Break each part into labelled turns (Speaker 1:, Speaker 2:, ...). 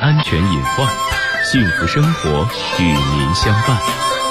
Speaker 1: 安全隐患，幸福生活与您相伴。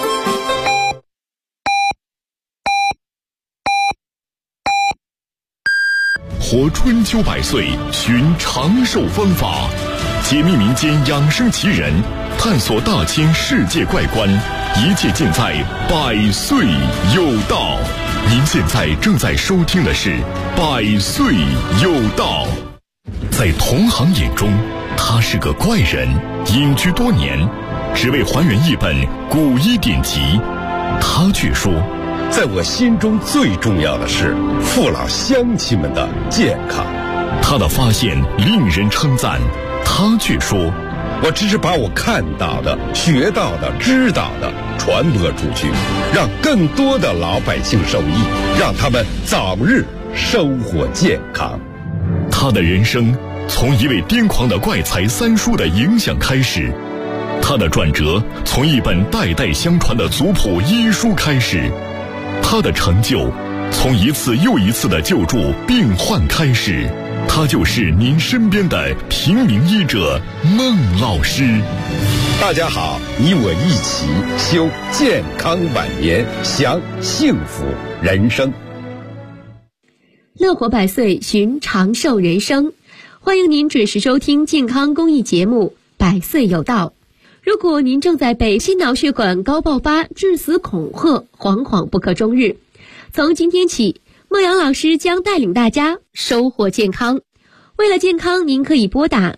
Speaker 2: 活春秋百岁，寻长寿方法，解密民间养生奇人，探索大千世界怪观，一切尽在百岁有道。您现在正在收听的是百岁有道。在同行眼中，他是个怪人，隐居多年，只为还原一本古医典籍。他却说，
Speaker 3: 在我心中最重要的是父老乡亲们的健康。
Speaker 2: 他的发现令人称赞，他却说，
Speaker 3: 我只是把我看到的、学到的、知道的传播出去，让更多的老百姓受益，让他们早日生活健康。
Speaker 2: 他的人生从一位癫狂的怪才三叔的影响开始，他的转折从一本代代相传的族谱医书开始，他的成就从一次又一次的救助病患开始。他就是您身边的平民医者孟老师。
Speaker 3: 大家好，你我一起修健康晚年，享幸福人生。
Speaker 4: 乐活百岁，寻长寿人生。欢迎您准时收听健康公益节目百岁有道。如果您正在被心脑血管高爆发致死恐吓，惶惶不可终日，从今天起，孟阳老师将带领大家收获健康。为了健康，您可以拨打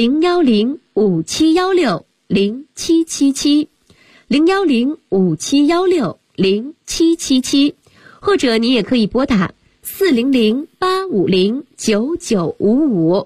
Speaker 4: 010-5716-0777 010-5716-0777，或者您也可以拨打400-850-9955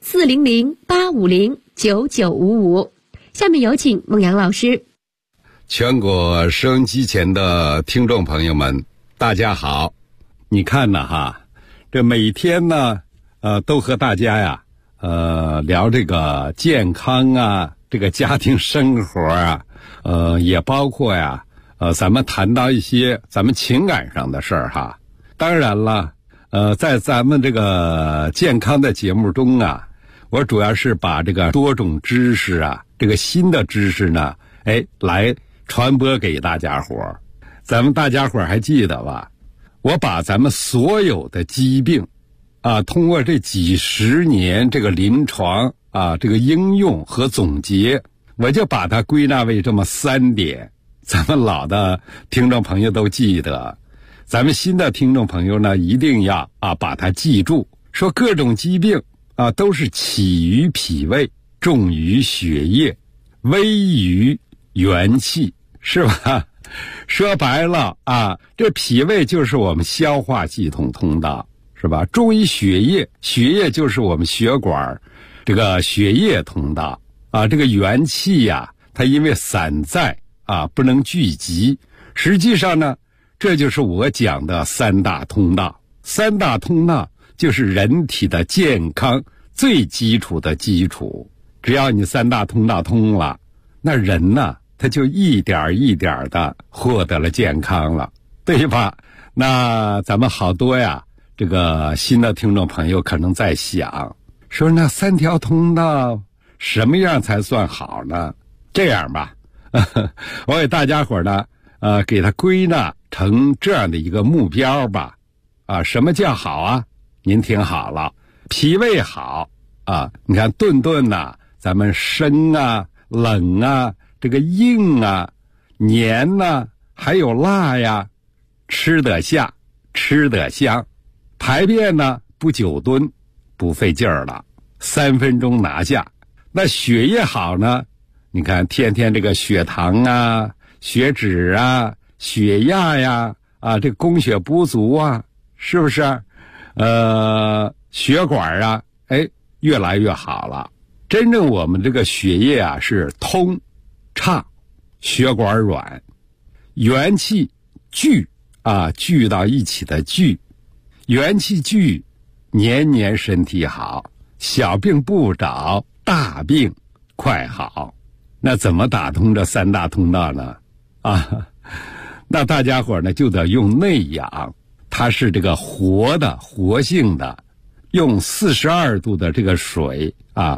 Speaker 4: 400-850-9955。下面有请孟阳老师。
Speaker 3: 全国收音机前的听众朋友们，大家好。你看呢哈，这每天呢都和大家呀聊这个健康啊，这个家庭生活啊，也包括呀咱们谈到一些咱们情感上的事儿哈。当然了，在咱们这个健康的节目中啊，我主要是把这个多种知识啊，这个新的知识呢，来传播给大家伙儿。咱们大家伙儿还记得吧？我把咱们所有的疾病啊，通过这几十年这个临床啊，这个应用和总结，我就把它归纳为这么3点。咱们老的听众朋友都记得，咱们新的听众朋友呢，一定要把它记住。说各种疾病啊，都是起于脾胃，重于血液，微于元气，是吧？说白了啊，这脾胃就是我们消化系统通道，是吧？重于血液，血液就是我们血管这个血液通道啊。这个元气呀，它因为散在不能聚集，实际上呢，这就是我讲的3大通道。3大通道就是人体的健康最基础的基础。只要你3大通道通了，那人呢，他就一点一点的获得了健康了，对吧？那咱们好多呀，这个新的听众朋友可能在想，说那3条通道什么样才算好呢？这样吧，我给大家伙呢，给它归纳成这样的一个目标吧。什么叫好啊？您听好了，脾胃好啊，你看顿顿呐，咱们生啊、冷啊、这个硬啊、黏啊，还有辣呀，吃得下，吃得香。排便呢不久蹲，不费劲儿了，3分钟拿下。那血液好呢，你看天天这个血糖啊、血脂啊、血压呀这个供血不足啊，是不是？血管啊，越来越好了。真正我们这个血液啊是通畅，血管软，元气聚聚到一起的聚，元气聚，年年身体好，小病不找，大病快好。那怎么打通这3大通道呢？那大家伙呢就得用内养，它是这个活的、活性的，用42度的这个水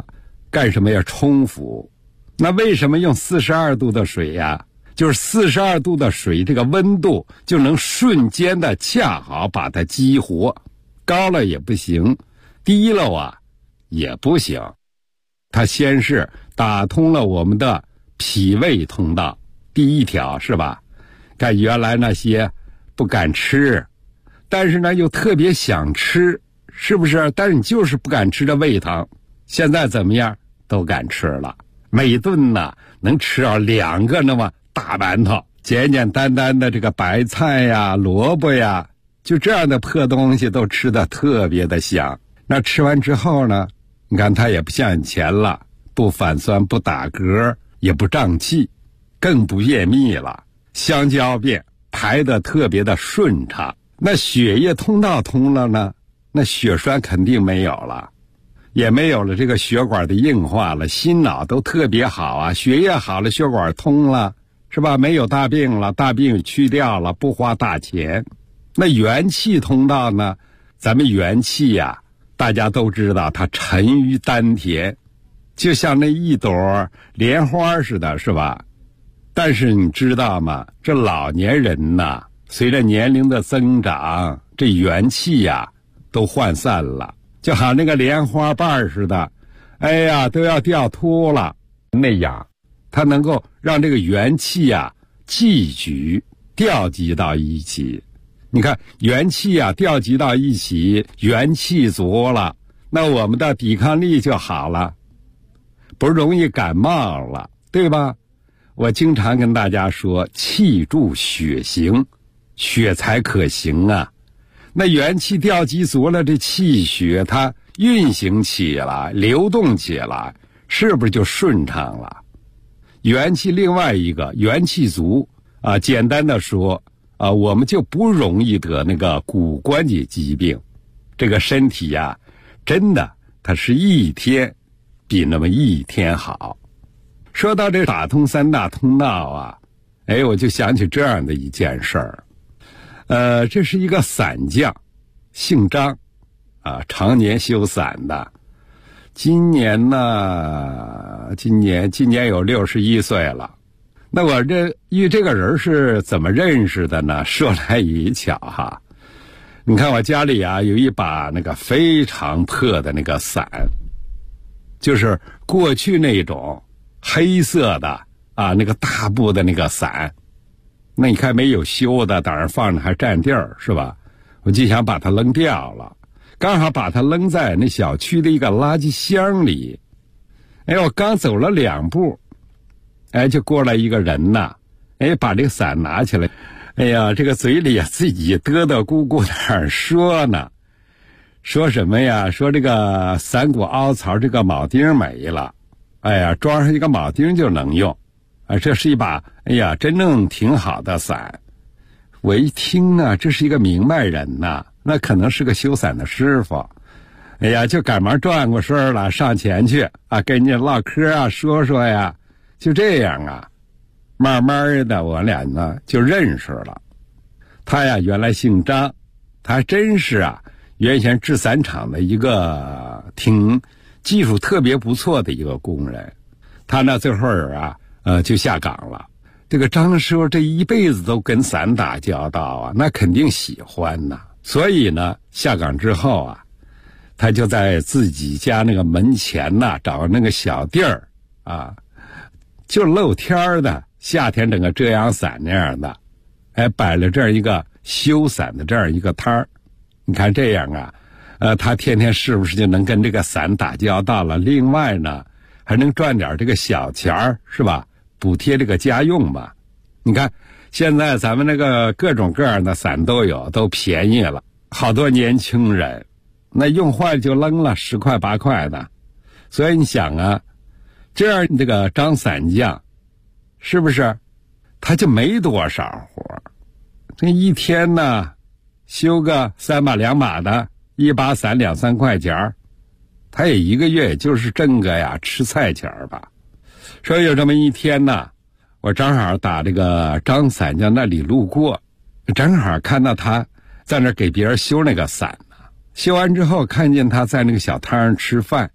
Speaker 3: 干什么呀？冲服。那为什么用42度的水呀？就是42度的水，这个温度就能瞬间的恰好把它激活，高了也不行，低了啊也不行。它先是打通了我们的脾胃通道，第一条是吧？看原来那些不敢吃，但是呢又特别想吃，是不是？但是你就是不敢吃的胃疼，现在怎么样？都敢吃了。每顿呢能吃到2个那么大馒头，简简单单的这个白菜呀、萝卜呀，就这样的破东西都吃得特别的香。那吃完之后呢，你看它也不像以前了，不反酸，不打嗝，也不胀气，更不便秘了，香蕉便排得特别的顺畅。那血液通道通了呢，那血栓肯定没有了，也没有了这个血管的硬化了，心脑都特别好啊，血液好了，血管通了，是吧？没有大病了，大病去掉了，不花大钱。那元气通道呢？咱们元气呀，大家都知道它沉于丹田，就像那一朵莲花似的，是吧？但是你知道吗？这老年人呐，随着年龄的增长，这元气呀都涣散了，就好像那个莲花瓣似的，哎呀，都要掉秃了那样。它能够让这个元气啊聚集调集到一起。你看元气啊调集到一起，元气足了，那我们的抵抗力就好了，不容易感冒了，对吧？我经常跟大家说，气助血行，血才可行啊。那元气调集足了，这气血它运行起来，流动起来，是不是就顺畅了？元气另外一个元气足啊，简单的说啊，我们就不容易得那个骨关节疾病。这个身体呀，真的它是一天比那么一天好。说到这打通3大通道啊，哎，我就想起这样的一件事儿。这是一个伞匠，姓张啊，常年修伞的。今年呢，今年有61岁了。那我与这个人是怎么认识的呢？说来也巧哈，你看我家里啊有一把那个非常破的那个伞，就是过去那种黑色的啊，那个大布的那个伞。那你看没有修的，当然放着还占地儿，是吧？我就想把它扔掉了。刚好把它扔在那小区的一个垃圾箱里。哎，我刚走了2步，哎，就过来一个人呐，哎，把这个伞拿起来，哎呀，这个嘴里啊自己嘚嘚咕咕的说呢，说什么呀？说这个伞骨凹槽这个铆钉没了，哎呀，装上一个铆钉就能用，啊，这是一把哎呀真正挺好的伞。我一听呢，这是一个明白人呐，那可能是个修伞的师傅。哎呀，就赶忙转过身了，上前去啊，跟人家唠嗑啊，说说呀，就这样啊，慢慢的我俩呢就认识了。他呀原来姓张，他还真是啊原先制伞厂的一个挺技术特别不错的一个工人。他呢最后啊就下岗了。这个张师傅这一辈子都跟伞打交道啊，那肯定喜欢呐。所以呢下岗之后啊，他就在自己家那个门前呐找那个小地儿啊，就露天的，夏天整个遮阳伞那样的，哎，摆了这样一个修伞的这样一个摊儿。你看这样啊，他天天是不是就能跟这个伞打交道了？另外呢还能赚点这个小钱儿，是吧？补贴这个家用吧。你看现在咱们那个各种各样的伞都有，都便宜了，好多年轻人那用坏就扔了，10块8块的。所以你想啊，这样这个张伞匠是不是他就没多少活？这一天呢修个3把2把的，一把伞2、3块钱，他也一个月也就是挣个呀吃菜钱吧。说有这么一天呢，我正好打这个张伞匠那里路过，正好看到他在那给别人修那个伞呢。修完之后看见他在那个小摊上吃饭，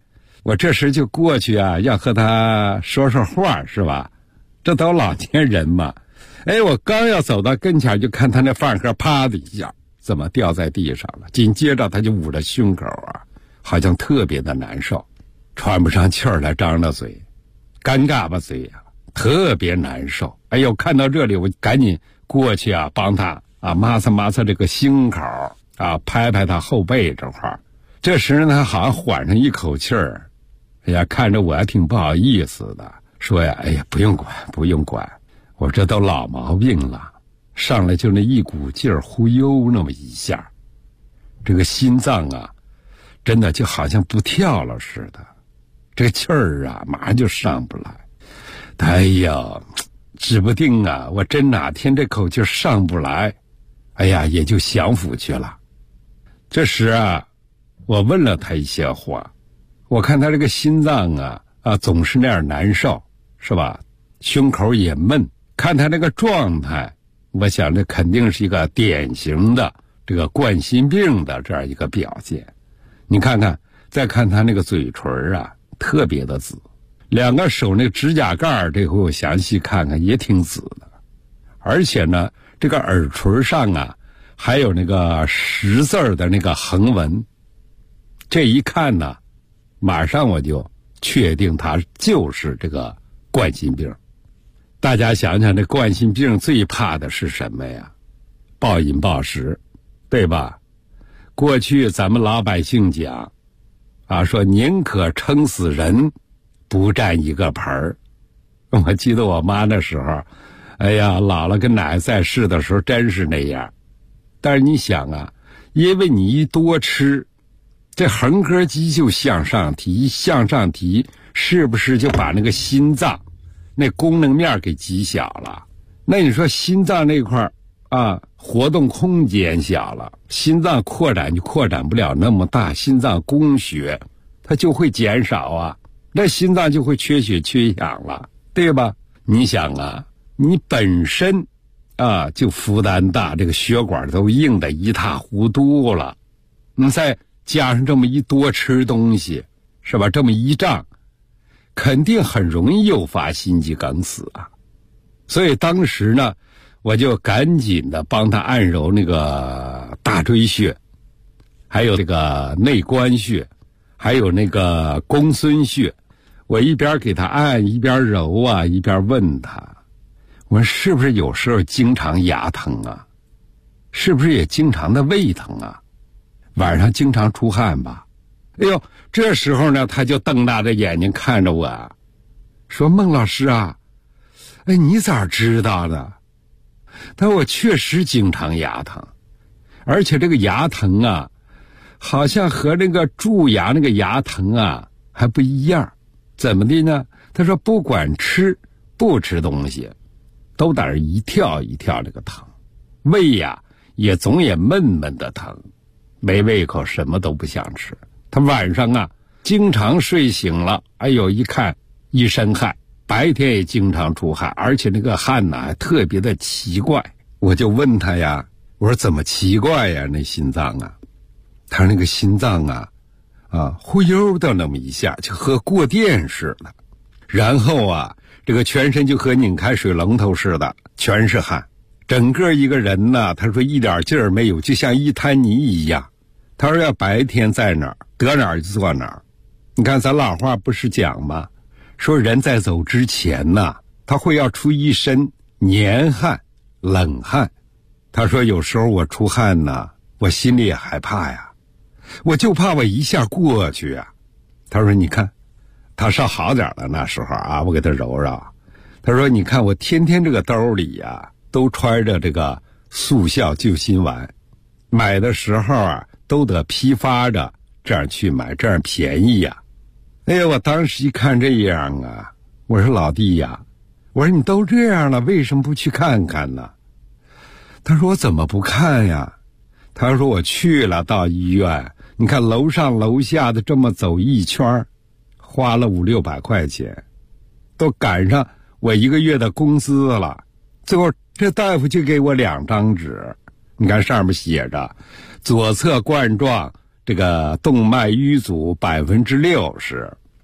Speaker 3: 我这时就过去啊，要和他说说话，是吧？这都老年人嘛。哎，我刚要走到跟前，就看他那饭盒啪的一下，怎么掉在地上了？紧接着他就捂着胸口啊，好像特别的难受，喘不上气儿来，张着嘴，尴尬吧嘴啊，特别难受。哎呦，看到这里我赶紧过去啊，帮他啊抹擦抹擦这个心口啊，拍拍他后背这块儿。这时呢，他好像缓上一口气儿，哎呀，看着我还挺不好意思的，说呀，哎呀，不用管，不用管，我这都老毛病了，上来就那一股劲儿，忽悠那么一下，这个心脏啊，真的就好像不跳了似的，这个气儿啊，马上就上不来。哎呀，指不定啊，我真哪天这口气上不来，哎呀，也就享福去了。这时啊，我问了他一些话，我看他这个心脏啊总是那样难受，是吧？胸口也闷，看他这个状态，我想这肯定是一个典型的这个冠心病的这样一个表现。你看看，再看他那个嘴唇啊，特别的紫，两个手那指甲盖这回我详细看看也挺紫的，而且呢，这个耳垂上啊还有那个10字的那个横纹，这一看呢，马上我就确定他就是这个冠心病。大家想想，这冠心病最怕的是什么呀？暴饮暴食，对吧？过去咱们老百姓讲啊，说宁可撑死人不占一个盆儿。我记得我妈那时候，哎呀，姥姥跟奶奶在世的时候真是那样。但是你想啊，因为你一多吃，这横膈肌就向上提，向上提，是不是就把那个心脏那功能面给挤小了？那你说心脏那块啊，活动空间小了，心脏扩展就扩展不了那么大，心脏供血它就会减少啊，那心脏就会缺血缺氧了，对吧？你想啊，你本身啊就负担大，这个血管都硬得一塌糊涂了，你再加上这么一多吃东西，是吧？这么一胀，肯定很容易诱发心肌梗死啊。所以当时呢，我就赶紧的帮他按揉那个大椎穴，还有这个内关穴，还有那个公孙穴。我一边给他按，一边揉啊，一边问他，我说是不是有时候经常牙疼啊？是不是也经常的胃疼啊？晚上经常出汗吧？哎呦，这时候呢，他就瞪大着眼睛看着我，说：“孟老师啊，哎，你咋知道的？”他说：“我确实经常牙疼，而且这个牙疼啊，好像和那个蛀牙那个牙疼啊还不一样。怎么的呢？他说不管吃不吃东西，都在那一跳一跳这个疼，胃呀也总也闷闷的疼，没胃口，什么都不想吃。他晚上啊经常睡醒了，哎呦一看一身汗，白天也经常出汗，而且那个汗呢还特别的奇怪。我就问他呀，我说怎么奇怪呀？那心脏啊？他说那个心脏啊忽悠的那么一下，就和过电似的，然后啊这个全身就和拧开水龙头似的，全是汗，整个一个人呢，他说一点劲儿没有，就像一滩泥一样。他说要白天在哪儿得哪儿就坐哪儿。你看咱老话不是讲吗？说人在走之前呢，他会要出一身黏汗冷汗。他说有时候我出汗呢，我心里也害怕呀，我就怕我一下过去啊。他说你看，他稍好点了那时候啊，我给他揉揉。他说你看我天天这个兜里呀都揣着这个速效救心丸，买的时候啊都得批发着这样去买，这样便宜呀。哎呀，我当时一看这样啊，我说老弟呀，我说你都这样了，为什么不去看看呢？他说我怎么不看呀？他说我去了，到医院，你看楼上楼下的这么走一圈，花了500-600块钱，都赶上我1个月的工资了。最后这大夫就给我2张纸，你看上面写着左侧冠状这个动脉淤阻60%，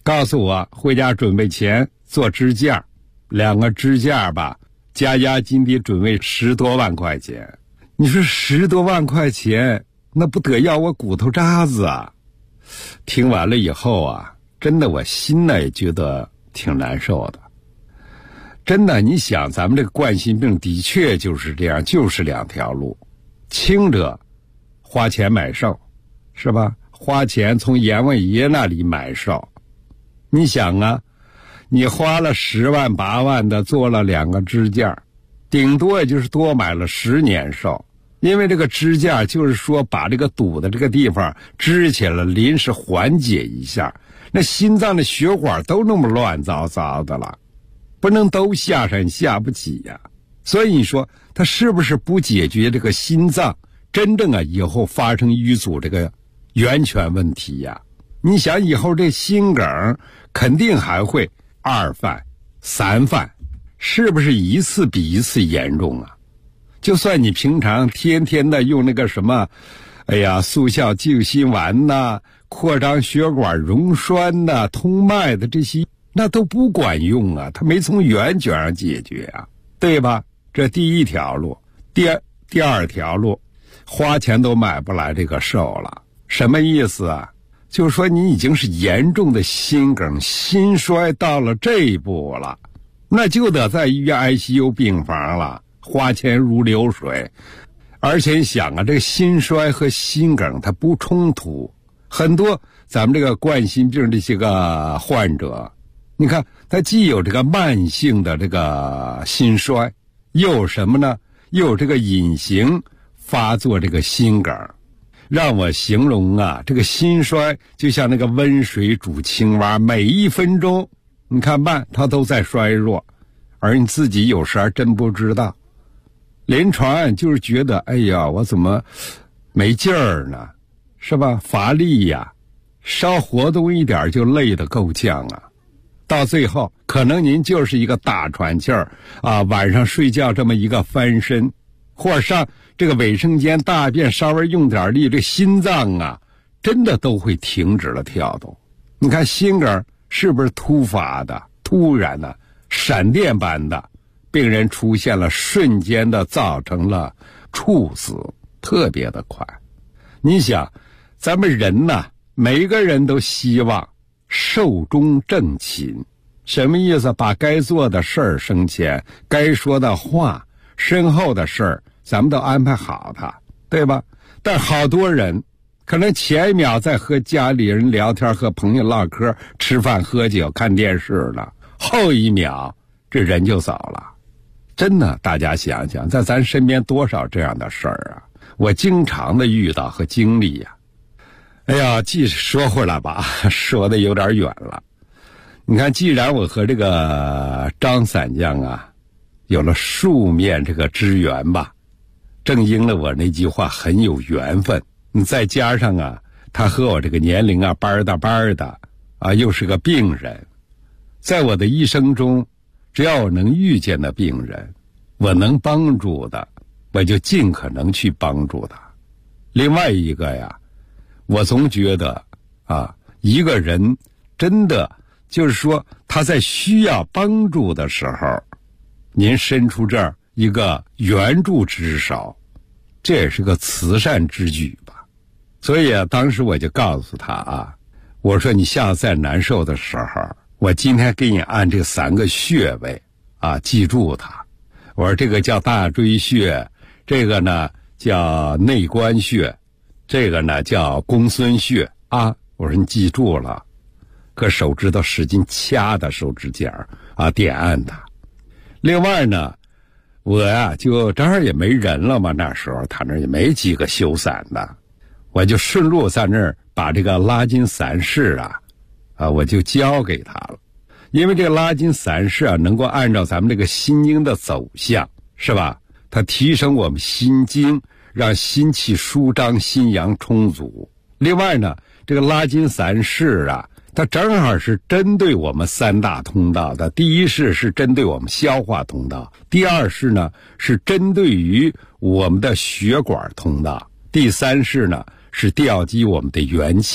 Speaker 3: 告诉我回家准备钱做支架，2个支架吧，家金得准备10多万块钱。你说10多万块钱，那不得要我骨头渣子啊！听完了以后啊，真的我心呢也觉得挺难受的。真的，你想咱们这个冠心病的确就是这样，就是2条路，轻者花钱买寿，是吧？花钱从阎王爷那里买寿。你想啊，你花了10万8万的做了2个支架，顶多也就是多买了10年寿。因为这个支架就是说把这个堵的这个地方支起来，临时缓解一下。那心脏的血管都那么乱糟糟的了，不能都下山下不起呀。所以你说他是不是不解决这个心脏真正以后发生淤阻这个源泉问题呀？你想以后这心梗肯定还会2犯3犯，是不是一次比一次严重啊？就算你平常天天的用那个什么速效救心丸呐、扩张血管溶栓呐、通脉的这些，那都不管用啊，它没从源泉上解决啊，对吧？这第1条路。第二条路，花钱都买不来这个寿了。什么意思啊？就是说你已经是严重的心梗心衰到了这一步了，那就得在医院 ICU 病房了，花钱如流水。而且想啊，这个心衰和心梗它不冲突，很多咱们这个冠心病这些个患者，你看他既有这个慢性的这个心衰，又有什么呢？又有这个隐形发作这个心梗。让我形容啊，这个心衰就像那个温水煮青蛙，每1分钟你看慢它都在衰弱，而你自己有时还真不知道。临床就是觉得我怎么没劲儿呢，是吧？乏力呀，稍活动一点就累得够呛啊。到最后可能您就是一个大喘气儿啊，晚上睡觉这么一个翻身，或者上这个卫生间大便稍微用点力，这心脏啊真的都会停止了跳动。你看心梗是不是突发的、突然的、闪电般的，病人出现了瞬间的造成了猝死，特别的快。你想咱们人呢，每个人都希望寿终正寝，什么意思？把该做的事儿升迁，该说的话，身后的事儿咱们都安排好它，对吧？但好多人可能前1秒在和家里人聊天，和朋友唠嗑，吃饭喝酒看电视了，后1秒这人就走了。真的，大家想想，在咱身边多少这样的事儿啊，我经常的遇到和经历呀。继续说回来吧，说的有点远了。你看，既然我和这个张散将啊有了数面这个之缘吧，正应了我那句话，很有缘分。再加上啊，他和我这个年龄啊班的啊，又是个病人，在我的一生中，只要我能遇见的病人，我能帮助的，我就尽可能去帮助他。另外一个呀，我总觉得啊，一个人真的就是说他在需要帮助的时候，您伸出这儿一个援助之手，这也是个慈善之举吧。所以啊，当时我就告诉他啊，我说你下次再难受的时候，我今天给你按这3个穴位啊，记住它。我说这个叫大椎穴，这个呢叫内关穴，这个呢叫公孙穴啊。我说你记住了，搁手指头使劲掐的手指尖啊，点按它。另外呢，我呀就正好也没人了嘛，那时候他那也没几个修散的，我就顺路在那儿把这个拉筋散式我就教给他了。因为这个拉筋散式能够按照咱们这个心经的走向，是吧？它提升我们心经，让心气舒张，心阳充足。另外呢，这个拉筋散式它正好是针对我们3大通道的。第一是针对我们消化通道，第二呢是针对于我们的血管通道，第三是调集我们的元气，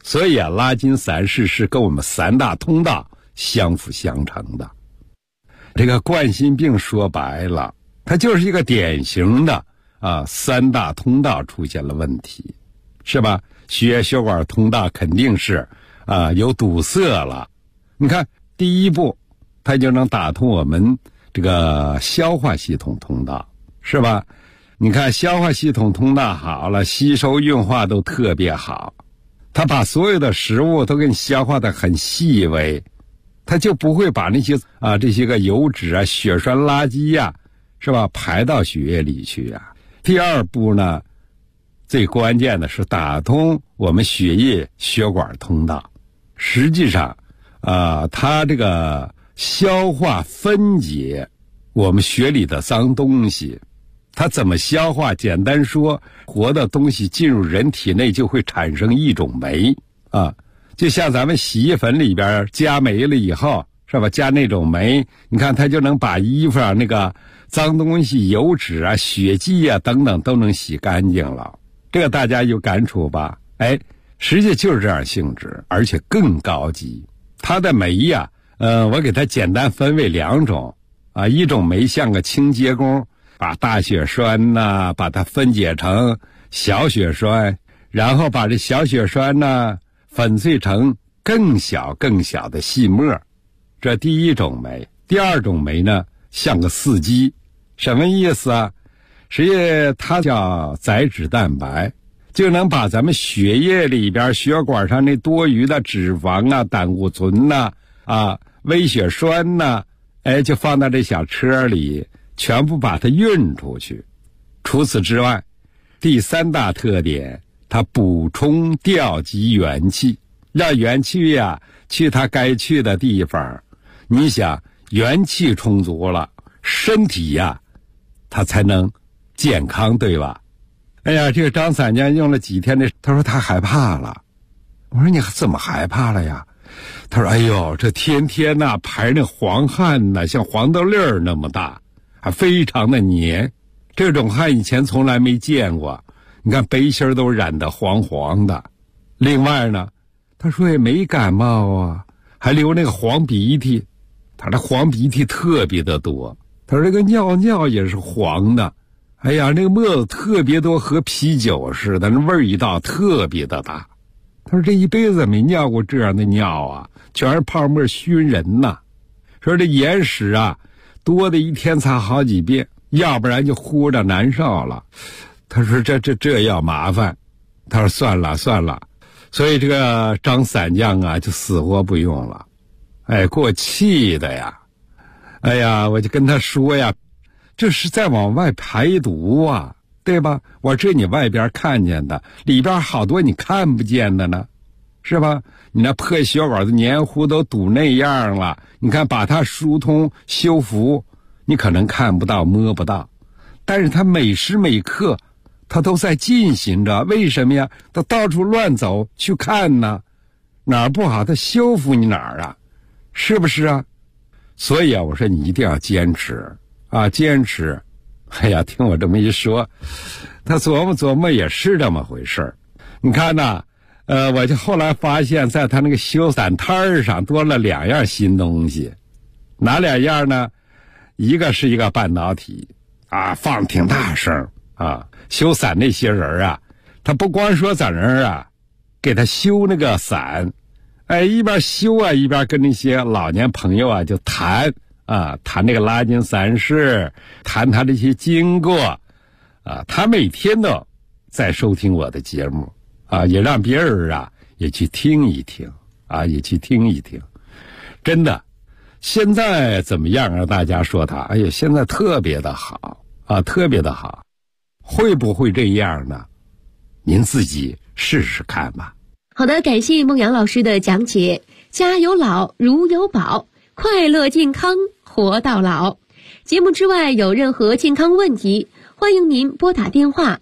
Speaker 3: 所以啊，拉筋散矢是跟我们三大通道相辅相成的。这个冠心病说白了，它就是一个典型的三大通道出现了问题，是吧？血管通道肯定是有堵塞了。你看第一步，它就能打通我们这个消化系统通道，是吧？你看消化系统通道好了，吸收运化都特别好，它把所有的食物都给你消化的很细微，它就不会把那些这些个油脂血栓垃圾是吧，排到血液里去第二步呢，最关键的是打通我们血液血管通道。实际上它这个消化分解我们血里的脏东西，它怎么消化？简单说，活的东西进入人体内就会产生一种酶就像咱们洗衣粉里边加酶了以后，是吧？加那种酶，你看它就能把衣服上那个脏东西、油脂血迹等等都能洗干净了。这个大家有感触吧？实际就是这样性质，而且更高级。它的酶我给它简单分为两种一种酶像个清洁工，把大血栓把它分解成小血栓，然后把这小血栓粉碎成更小的细末，这第一种酶。第二种酶呢，像个司机，什么意思实际它叫载脂蛋白，就能把咱们血液里边血管上那多余的脂肪胆固醇微血栓就放到这小车里，全部把它运出去。除此之外，第三大特点，它补充调集元气，让元气去它该去的地方。你想元气充足了，身体它才能健康，对吧？这个张散家用了几天他说他害怕了。我说你怎么害怕了呀？他说哎呦，这天天排那黄汗像黄豆粒儿那么大，还非常的黏，这种汗以前从来没见过。你看背心都染得黄黄的。另外呢，他说也没感冒还流那个黄鼻涕，他的黄鼻涕特别的多。他说这个尿也是黄的，那个沫子特别多，和啤酒似的，那味道特别的大。他说这一辈子没尿过这样的尿全是泡沫熏人说这眼屎多的一天擦好几遍，要不然就呼着难受了。他说这要麻烦。他说算了。所以这个张散将就死活不用了。给我气的呀。我就跟他说这是在往外排毒对吧？我这你外边看见的，里边好多你看不见的呢，是吧？你那破血管的黏糊都堵那样了，你看把它疏通修复，你可能看不到摸不到，但是它每时每刻它都在进行着。为什么呀？它到处乱走去看呢，哪儿不好它修复你哪儿是不是所以我说你一定要坚持坚持。听我这么一说，他琢磨也是这么回事。你看我就后来发现，在他那个修伞摊上多了2样新东西。哪2样呢？一个是一个半导体放挺大声修伞那些人他不光说在那儿给他修那个伞，一边修一边跟那些老年朋友就谈那个拉筋散矢，谈他这些经过他每天都在收听我的节目也让别人也去听一听也去听一听。真的，现在怎么样大家说他现在特别的好特别的好。会不会这样呢？您自己试试看吧。
Speaker 4: 好的，感谢孟阳老师的讲解。家有老如有宝，快乐健康活到老。节目之外有任何健康问题，欢迎您拨打电话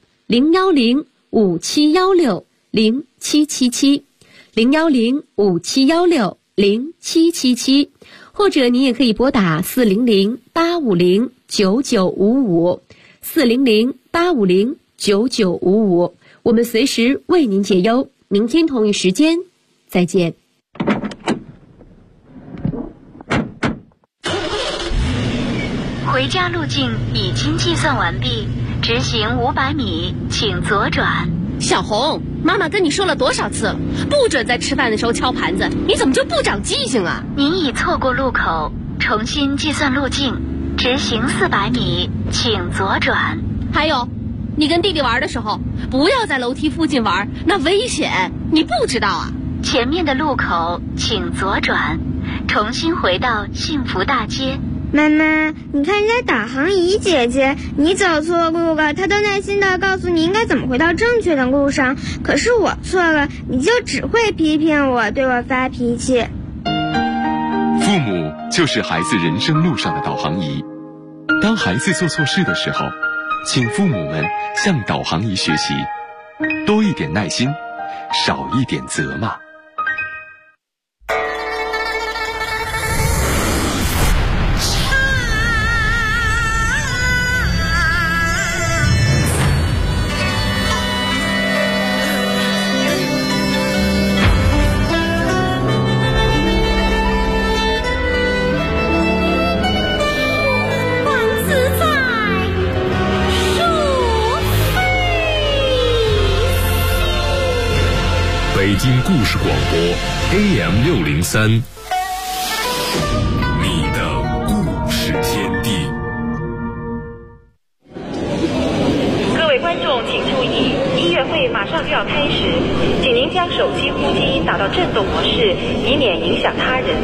Speaker 4: 010-5716-0777 010-5716-0777，或者您也可以拨打400-850-9955 400-850-9955，我们随时为您解忧。明天同一时间再见。
Speaker 5: 回家路径已经计算完毕，直行500米，请左转。
Speaker 6: 小红，妈妈跟你说了多少次了，不准在吃饭的时候敲盘子，你怎么就不长记性啊？
Speaker 5: 您已错过路口，重新计算路径，直行400米，请左转。
Speaker 6: 还有，你跟弟弟玩的时候，不要在楼梯附近玩，那危险，你不知道啊？
Speaker 5: 前面的路口请左转，重新回到幸福大街。
Speaker 7: 妈妈，你看人家导航仪姐姐，你走错路了，她都耐心地告诉你应该怎么回到正确的路上。可是我错了，你就只会批评我，对我发脾气。
Speaker 8: 父母就是孩子人生路上的导航仪。当孩子做错事的时候，请父母们向导航仪学习，多一点耐心，少一点责骂。
Speaker 1: 北京故事广播 AM603， 你的故事天地。
Speaker 9: 各位观众请注意，音乐会马上就要开始，请您将手机呼机打到震动模式，以免影响他人。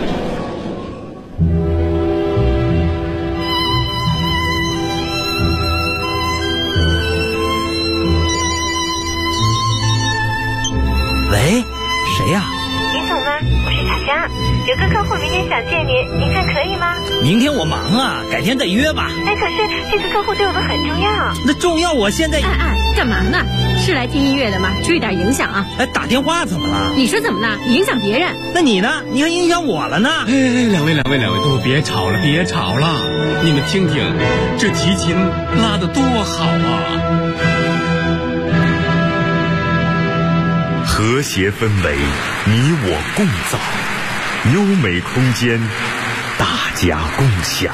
Speaker 10: 喂，谁呀？
Speaker 9: 林总吗？我是佳佳，有个客户明天想见您，您看可以吗？
Speaker 10: 明天我忙啊，改天再约吧。
Speaker 9: 可是这次客户对我们很重要。
Speaker 10: 那重要，我现在……
Speaker 6: 干嘛呢？是来听音乐的吗？注意点影响啊！
Speaker 10: 打电话怎么了？
Speaker 6: 你说怎么了？影响别人？
Speaker 10: 那你呢？你还影响我了呢？
Speaker 3: 两位，都别吵了，别吵了！你们听听，这提琴拉得多好啊！
Speaker 2: 和谐氛围，你我共造；优美空间，大家共享。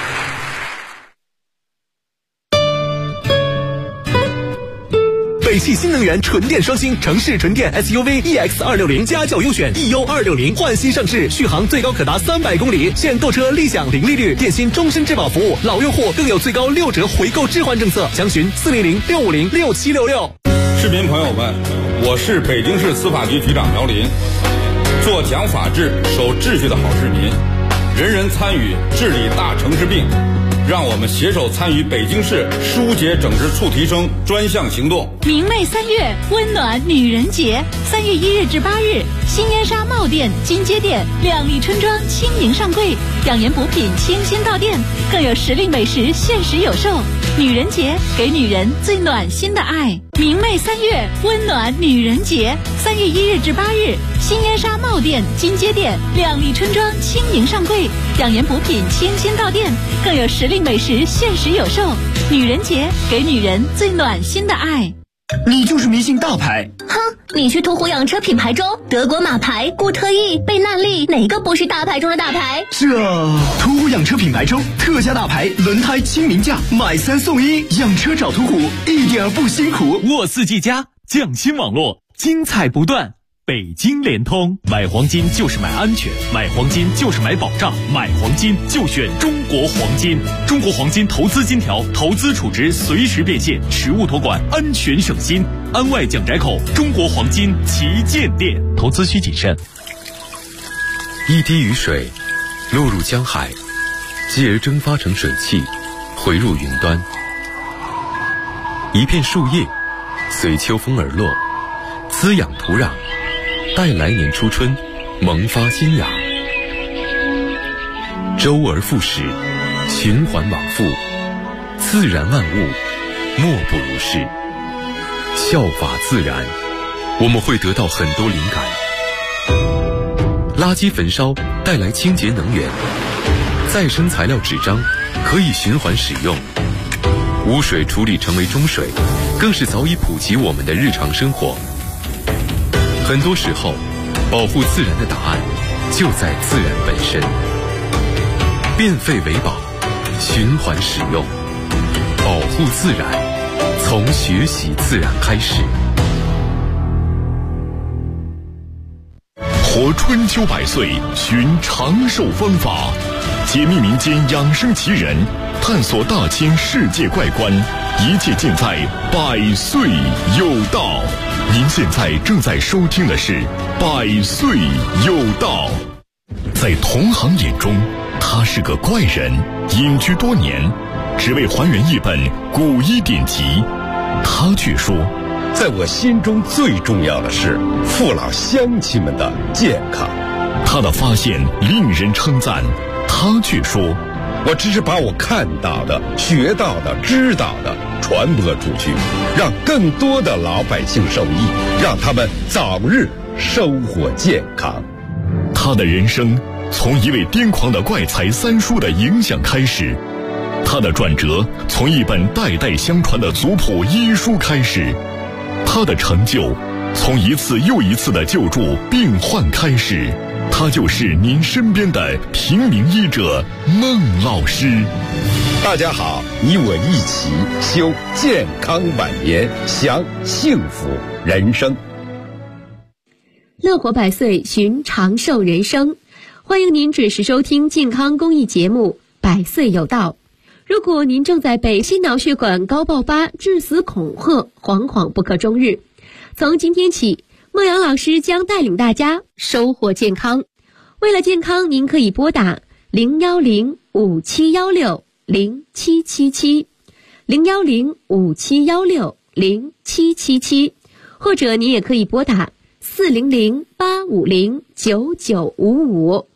Speaker 11: 北汽新能源纯电双星城市纯电 SUV EX260家轿优选 EU260换新上市，续航最高可达300公里，现购车立享零利率，电信终身质保服务，老用户更有最高6折回购置换政策，详询400-650-6766。
Speaker 12: 市民朋友们，我是北京市司法局局长苗林。做讲法治、守秩序的好市民，人人参与治理大城市病。让我们携手参与北京市疏解整治促提升专项行动。
Speaker 13: 明媚3月，温暖女人节，3月1日至8日，新烟纱帽店、金街店、靓丽春装轻盈上柜，养颜补品清新到店，更有时令美食限时有售。女人节，给女人最暖心的爱。明媚3月，温暖女人节，3月1日至8日，新烟纱帽店、金街店、靓丽春装轻盈上柜，养颜补品清新到店，更有时令美食限时有售。女人节，给女人最暖心的爱。
Speaker 10: 你就是迷信大牌。
Speaker 14: 哼，你去途虎养车品牌中，德国马牌、固特异、贝纳利，哪个不是大牌中的大牌？
Speaker 11: 途虎养车品牌中特价大牌，轮胎亲民价，买3送1，养车找途虎一点不辛苦。
Speaker 15: 沃4G+匠心网络，精彩不断。北京联通，买黄金就是买安全，买黄金就是买保障，买黄金就选中国黄金。中国黄金投资金条，投资储值随时变现，实物托管安全省心。安外蒋宅口中国黄金旗舰店，投资需谨慎。
Speaker 8: 一滴雨水落入江海，继而蒸发成水汽，回入云端。一片树叶随秋风而落，滋养土壤，待来年初春萌发新芽。周而复始，循环往复，自然万物莫不如是。效法自然，我们会得到很多灵感。垃圾焚烧带来清洁能源，再生材料纸张可以循环使用，污水处理成为中水，更是早已普及我们的日常生活。很多时候保护自然的答案就在自然本身。变废为宝，循环使用，保护自然，从学习自然开始。
Speaker 2: 活春秋百岁，寻长寿方法，解密民间养生奇人，探索大千世界怪观，一切尽在百岁有道。您现在正在收听的是百岁有道。在同行眼中，他是个怪人，隐居多年，只为还原一本古医典籍。他却说，
Speaker 3: 在我心中最重要的是父老乡亲们的健康。
Speaker 2: 他的发现令人称赞，他却说，
Speaker 3: 我只是把我看到的、学到的、知道的传播出去，让更多的老百姓受益，让他们早日收获健康。
Speaker 2: 他的人生从一位癫狂的怪才三叔的影响开始，他的转折从一本代代相传的族谱医书开始，他的成就从一次又一次的救助病患开始。他就是您身边的平民医者孟老师。
Speaker 3: 大家好，你我一起修健康晚年，享幸福人生。
Speaker 4: 乐活百岁，寻长寿人生。欢迎您准时收听健康公益节目《百岁有道》。如果您正在被心脑血管高爆发、致死恐吓，惶惶不可终日，从今天起，孟阳老师将带领大家收获健康。为了健康，您可以拨打010-5716-0777 010-5716-0777，或者您也可以拨打400-850-9955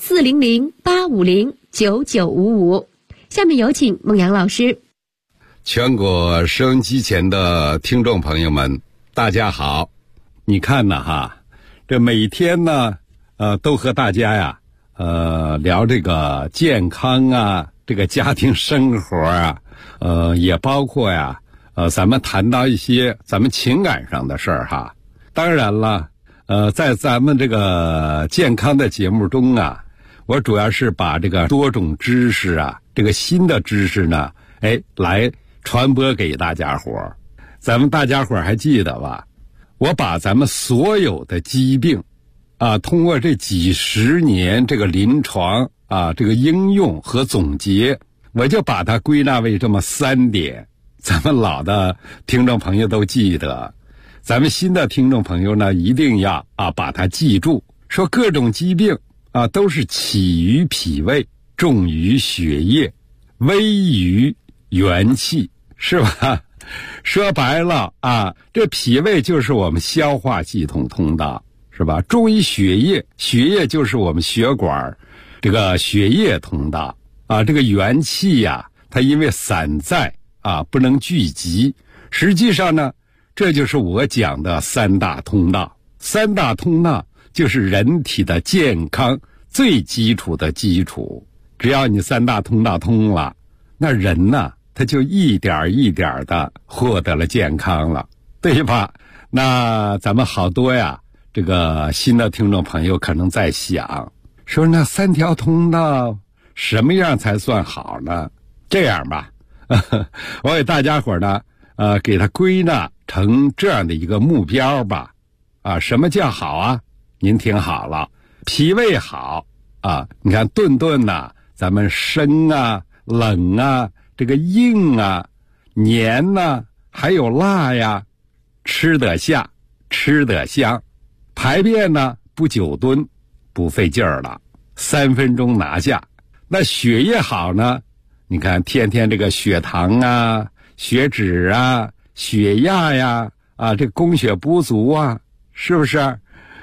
Speaker 4: 400-850-9955。下面有请孟阳老师。
Speaker 3: 全国收音机前的听众朋友们，大家好。你看呢哈，这每天呢都和大家呀聊这个健康啊，这个家庭生活啊，也包括呀咱们谈到一些咱们情感上的事儿哈。当然了，在咱们这个健康的节目中啊，我主要是把这个多种知识啊，这个新的知识呢，来传播给大家伙儿。咱们大家伙儿还记得吧？我把咱们所有的疾病啊，通过这几十年这个临床啊，这个应用和总结，我就把它归纳为这么3点。咱们老的听众朋友都记得，咱们新的听众朋友呢，一定要把它记住。说各种疾病啊，都是起于脾胃，重于血液，危于元气，是吧？说白了啊，这脾胃就是我们消化系统通道，是吧？重于血液，血液就是我们血管这个血液通道啊。这个元气呀，它因为散在啊，不能聚集。实际上呢，这就是我讲的3大通道。3大通道就是人体的健康最基础的基础。只要你3大通道通了，那人呢，他就一点一点的获得了健康了，对吧？那咱们好多呀，这个新的听众朋友可能在想，说那3条通道什么样才算好呢？这样吧，我给大家伙呢，给它归纳成这样的一个目标吧。什么叫好啊？您听好了，脾胃好啊，你看顿顿呐，咱们生啊、冷啊、这个硬啊、黏呐，还有辣呀，吃得下，吃得香。排便呢不久蹲，不费劲儿了，3分钟拿下。那血液好呢，你看天天这个血糖啊、血脂啊、血压呀这个供血不足啊，是不是？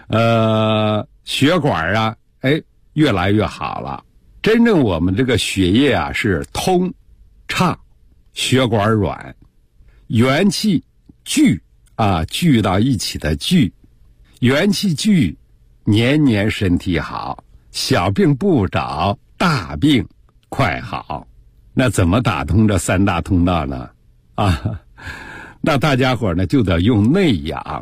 Speaker 3: 血管啊，越来越好了。真正我们这个血液啊是通畅，血管软，元气聚聚到一起的聚，元气聚，年年身体好，小病不找，大病快好。那怎么打通这3大通道呢？那大家伙呢就得用内养。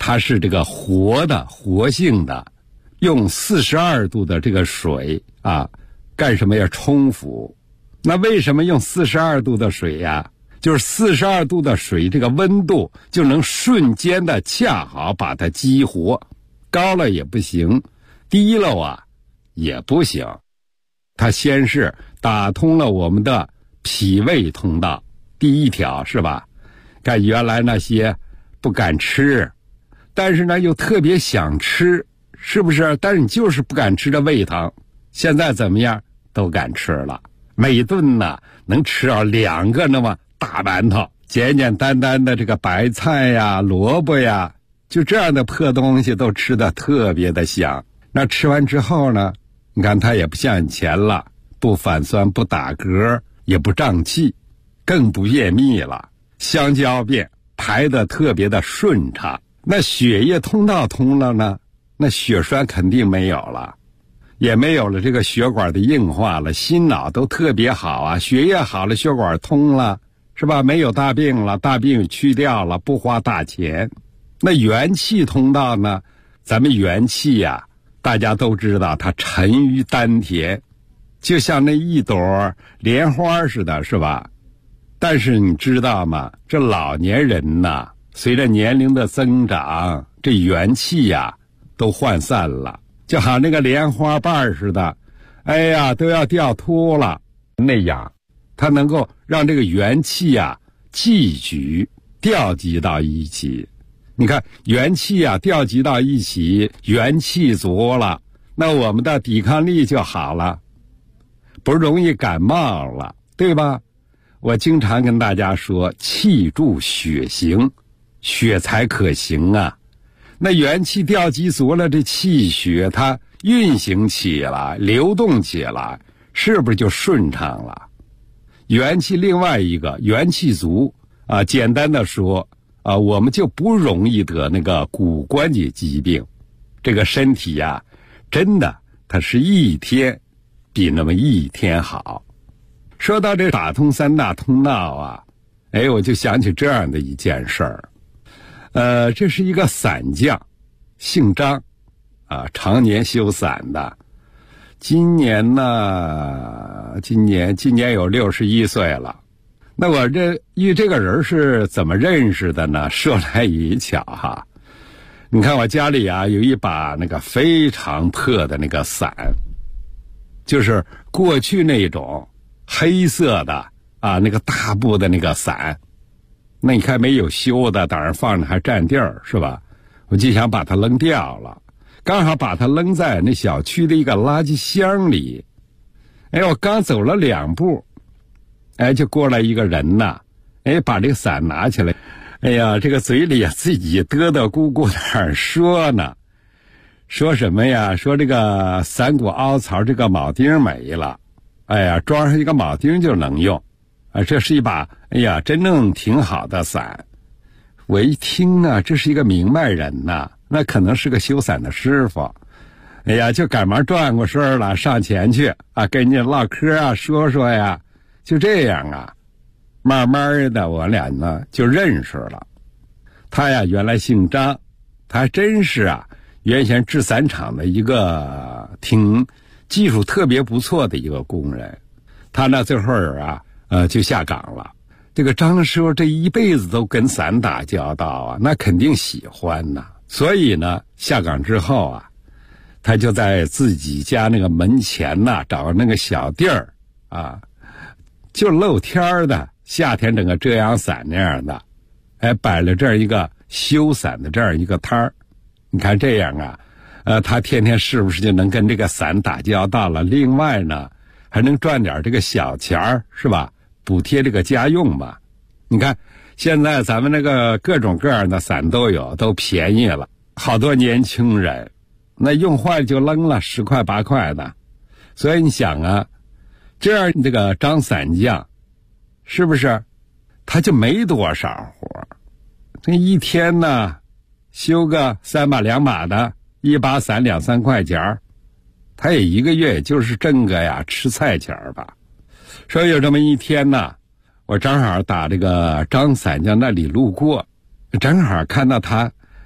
Speaker 3: 它是这个活性的，用42度的这个水啊，干什么呀？冲服。那为什么用42度的水呀？就是42度的水，这个温度就能瞬间的恰好把它激活，高了也不行，低了啊也不行。它先是打通了我们的脾胃通道，第一条是吧？看原来那些不敢吃，但是呢又特别想吃，是不是？但是你就是不敢吃的胃疼，现在怎么样？都敢吃了。每顿呢能吃到2个那么大馒头，简简单单的这个白菜呀、萝卜呀，就这样的破东西都吃得特别的香。那吃完之后呢，你看它也不像以前了，不反酸，不打嗝，也不胀气，更不便秘了，香蕉便排得特别的顺畅。那血液通道通了呢，那血栓肯定没有了，也没有了这个血管的硬化了，心脑都特别好啊，血液好了，血管通了，是吧？没有大病了，大病去掉了，不花大钱。那元气通道呢？咱们元气呀，大家都知道它沉于丹田，就像那一朵莲花似的，是吧？但是你知道吗？这老年人呐，随着年龄的增长，这元气呀都涣散了，就好像那个莲花瓣似的，哎呀都要掉秃了那样。它能够让这个元气呀济聚调集到一起。你看元气呀调集到一起，元气足了，那我们的抵抗力就好了，不容易感冒了，对吧？我经常跟大家说，气助血行，血才可行啊。那元气调集足了，这气血它运行起来，流动起来，是不是就顺畅了？元气另外一个元气足啊，简单的说啊，我们就不容易得那个骨关节疾病。这个身体呀，真的它是一天比那么一天好。说到这打通3大通道啊，哎，我就想起这样的一件事儿。这是一个伞匠，姓张啊，常年修伞的。今年呢，今年有61岁了。那我与这个人是怎么认识的呢？说来也巧哈，你看我家里啊有一把那个非常破的那个伞，就是过去那种黑色的啊，那个大布的那个伞。那你看没有修的，当然放着还占地儿，是吧？我就想把它扔掉了，刚好把它扔在那小区的一个垃圾箱里。哎，我刚走了2步，哎，就过来一个人呐，哎，把这个伞拿起来，哎呀，这个嘴里自己嘚嘚咕咕的说呢，说什么呀？说这个伞骨凹槽这个铆钉没了，哎呀，装上一个铆钉就能用。啊，这是一把哎呀真正挺好的伞。我一听啊，这是一个明白人呐，那可能是个修伞的师傅。哎呀，就赶忙转过身了，上前去啊，跟人家唠嗑啊，说说呀，就这样啊，慢慢的我俩呢就认识了。他呀原来姓张，他还真是啊原先制伞厂的一个挺技术特别不错的一个工人。他呢最后啊就下岗了。这个张师傅这一辈子都跟伞打交道啊，那肯定喜欢呐。所以呢下岗之后啊，他就在自己家那个门前呐找那个小地儿啊，就露天的，夏天整个遮阳伞那样的，哎，摆了这样一个修伞的这样一个摊儿。你看这样啊，他天天是不是就能跟这个伞打交道了？另外呢还能赚点这个小钱儿，是吧？补贴这个家用吧。你看现在咱们那个各种各样的伞都有，都便宜了，好多年轻人那用坏就扔了，10块8块的。所以你想啊，这样这个张伞匠是不是他就没多少活，这一天呢修个3把2把的，一把伞2、3块钱，他也一个月也就是挣个呀吃菜钱吧。说有这么一天呢，我正好打这个张伞匠那里路过，正好看到他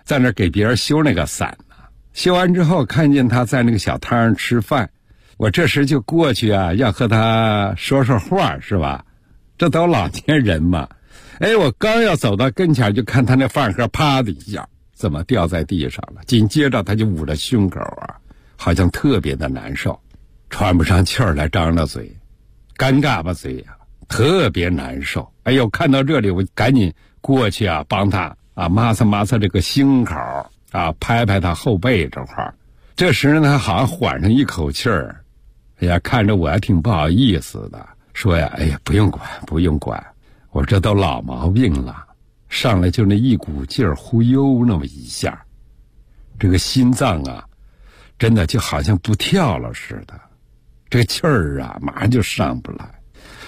Speaker 3: 在那给别人修那个伞呢。修完之后看见他在那个小摊上吃饭，我这时就过去啊，要和他说说话，是吧？这都老年人嘛。我刚要走到跟前，就看他那饭盒啪的一下怎么掉在地上了，紧接着他就捂着胸口啊，好像特别的难受，喘不上气儿来，张着嘴，尴尬吧嘴啊，特别难受。看到这里我赶紧过去啊，帮他啊抹擦抹擦这个胸口啊，拍拍他后背这块儿。这时呢，他好像缓上一口气儿，看着我还挺不好意思的，说呀，不用管不用管，我这都老毛病了，上来就那一股劲儿忽悠那么一下，这个心脏啊真的就好像不跳了似的，这个气儿啊马上就上不来。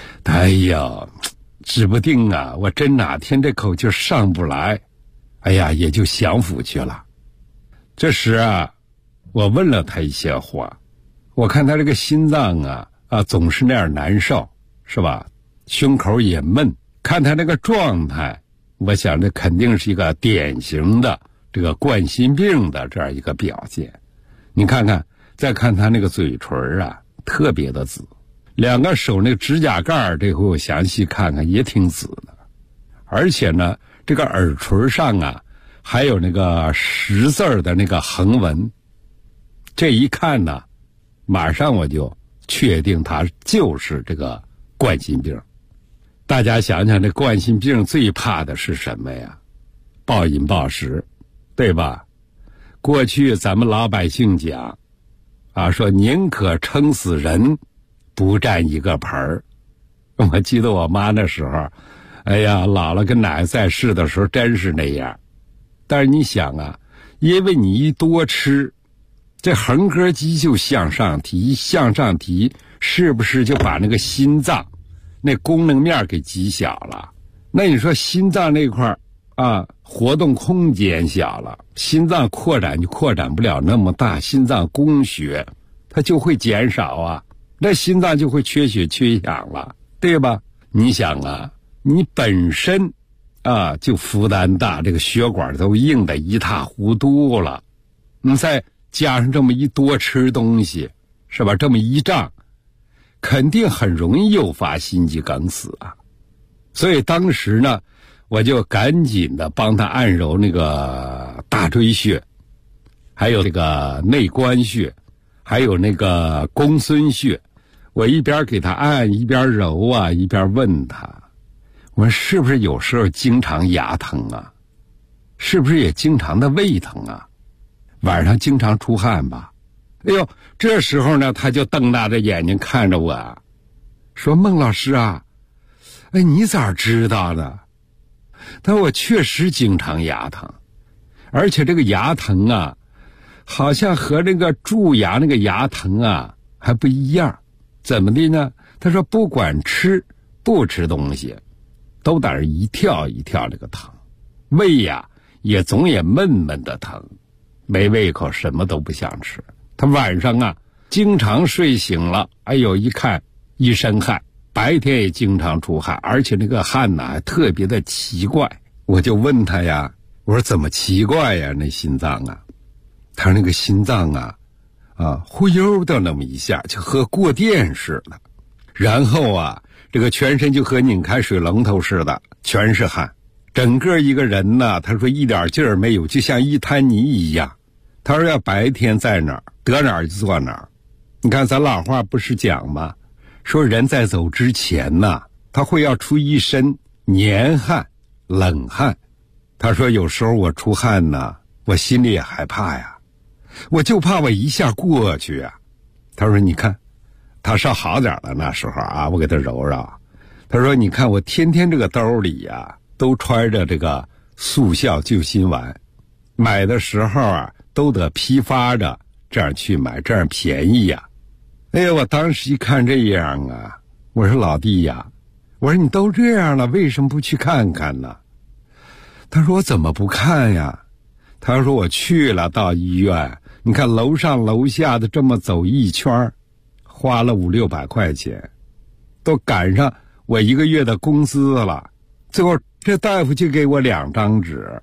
Speaker 3: 指不定啊，我真哪天这口气上不来，也就享福去了。这时啊，我问了他一些话，我看他这个心脏啊总是那样难受，是吧？胸口也闷，看他那个状态，我想这肯定是一个典型的这个冠心病的这样一个表现。你看看，再看他那个嘴唇啊，特别的紫，两个手那指甲盖这回我详细看看也挺紫的，而且呢，这个耳垂上啊还有那个10字的那个横纹，这一看呢，马上我就确定他就是这个冠心病。大家想想，这冠心病最怕的是什么呀？暴饮暴食，对吧？过去咱们老百姓讲啊，说宁可撑死人不占一个盆儿。我记得我妈那时候，姥姥跟奶奶在世的时候真是那样。但是你想啊，因为你一多吃，这横膈肌就向上提，向上提，是不是就把那个心脏那功能面给挤小了？那你说心脏那块啊，活动空间小了，心脏扩展就扩展不了那么大，心脏供血它就会减少啊，那心脏就会缺血缺氧了，对吧？你想啊，你本身啊就负担大，这个血管都硬得一塌糊涂了，你再加上这么一多吃东西，是吧？这么一胀，肯定很容易诱发心肌梗死啊。所以当时呢，我就赶紧的帮他按揉那个大椎穴，还有这个内关穴，还有那个公孙穴。我一边给他按一边揉啊，一边问他，我说是不是有时候经常牙疼啊？是不是也经常的胃疼啊？晚上经常出汗吧？这时候呢，他就瞪大着眼睛看着我，说：“孟老师啊，你咋知道的？”他说：“我确实经常牙疼，而且这个牙疼啊，好像和那个蛀牙那个牙疼啊还不一样。怎么的呢？他说不管吃不吃东西，都在那一跳一跳这个疼，胃呀也总也闷闷的疼，没胃口，什么都不想吃。他晚上啊经常睡醒了，一看一身汗，白天也经常出汗，而且那个汗呢还特别的奇怪。我就问他呀，我说怎么奇怪呀？那心脏啊？他说那个心脏啊忽悠的那么一下，就和过电似的，然后啊这个全身就和拧开水龙头似的，全是汗，整个一个人呢，他说一点劲儿没有，就像一滩泥一样。他说要白天在哪儿得哪儿就坐哪儿。你看咱老话不是讲吗？说人在走之前呢，他会要出一身黏汗冷汗。他说有时候我出汗呢，我心里也害怕呀，我就怕我一下过去啊。他说你看，他稍好点了那时候啊，我给他揉揉。他说你看我天天这个兜里啊都揣着这个速效救心丸，买的时候啊都得批发着这样去买，这样便宜呀。我当时一看这样啊，我说老弟呀，我说你都这样了，为什么不去看看呢？他说我怎么不看呀？他说我去了，到医院，你看楼上楼下的这么走一圈，花了500-600块钱，都赶上我1个月的工资了。最后这大夫就给我2张纸，